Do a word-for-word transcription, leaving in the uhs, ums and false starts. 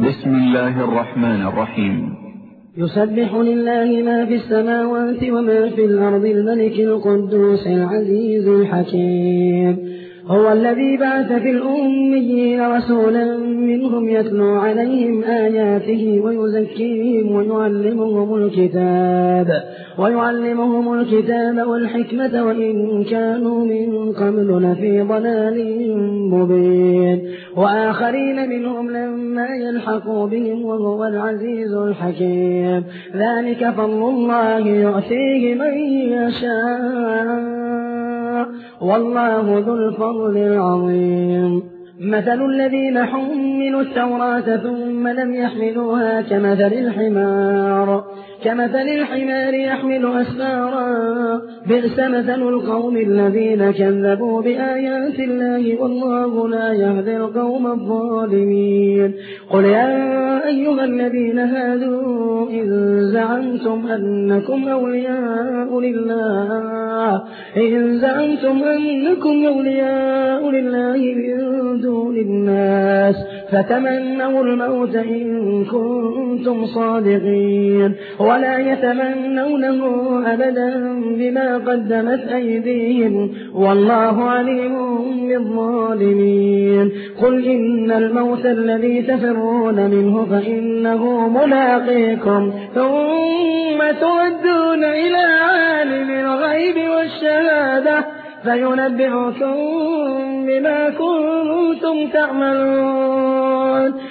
بسم الله الرحمن الرحيم. يسبح لله ما في السماوات وما في الأرض الملك القدوس العزيز الحكيم. هو الذي بعث في الأميين رسولا منهم يتلو عليهم آياته ويزكيهم ويعلمهم الكتاب ويعلمهم الكتاب والحكمة وإن كانوا من قبل لفي ضلال مبين وآخرين منهم لما يلحقوا بهم وهو العزيز الحكيم. ذلك فضل الله يؤتيه من يشاء والله ذو الفضل العظيم. مثل الذين حملوا التوراة ثم لم يحملوها كمثل الحمار كمثل الحمار يحمل أسفارا بئس مثل القوم الذين كذبوا بآيات الله والله لا يهدي القوم الظالمين. قل يا أيها الذين هادوا إن زعمتم أنكم أولياء لله إن زعمتم أنكم أولياء لله من دون الناس فتمنوا الموت إن كنتم صادقين ولا يتمنونه أبدا بما قدمت أيديهم والله عليم بالظالمين. قل إن الموت الذي تفرون منه فإنه ملاقيكم ثم تردون إلى عالم الغيب والشهادة فينبئكم بما كنتم تعملون.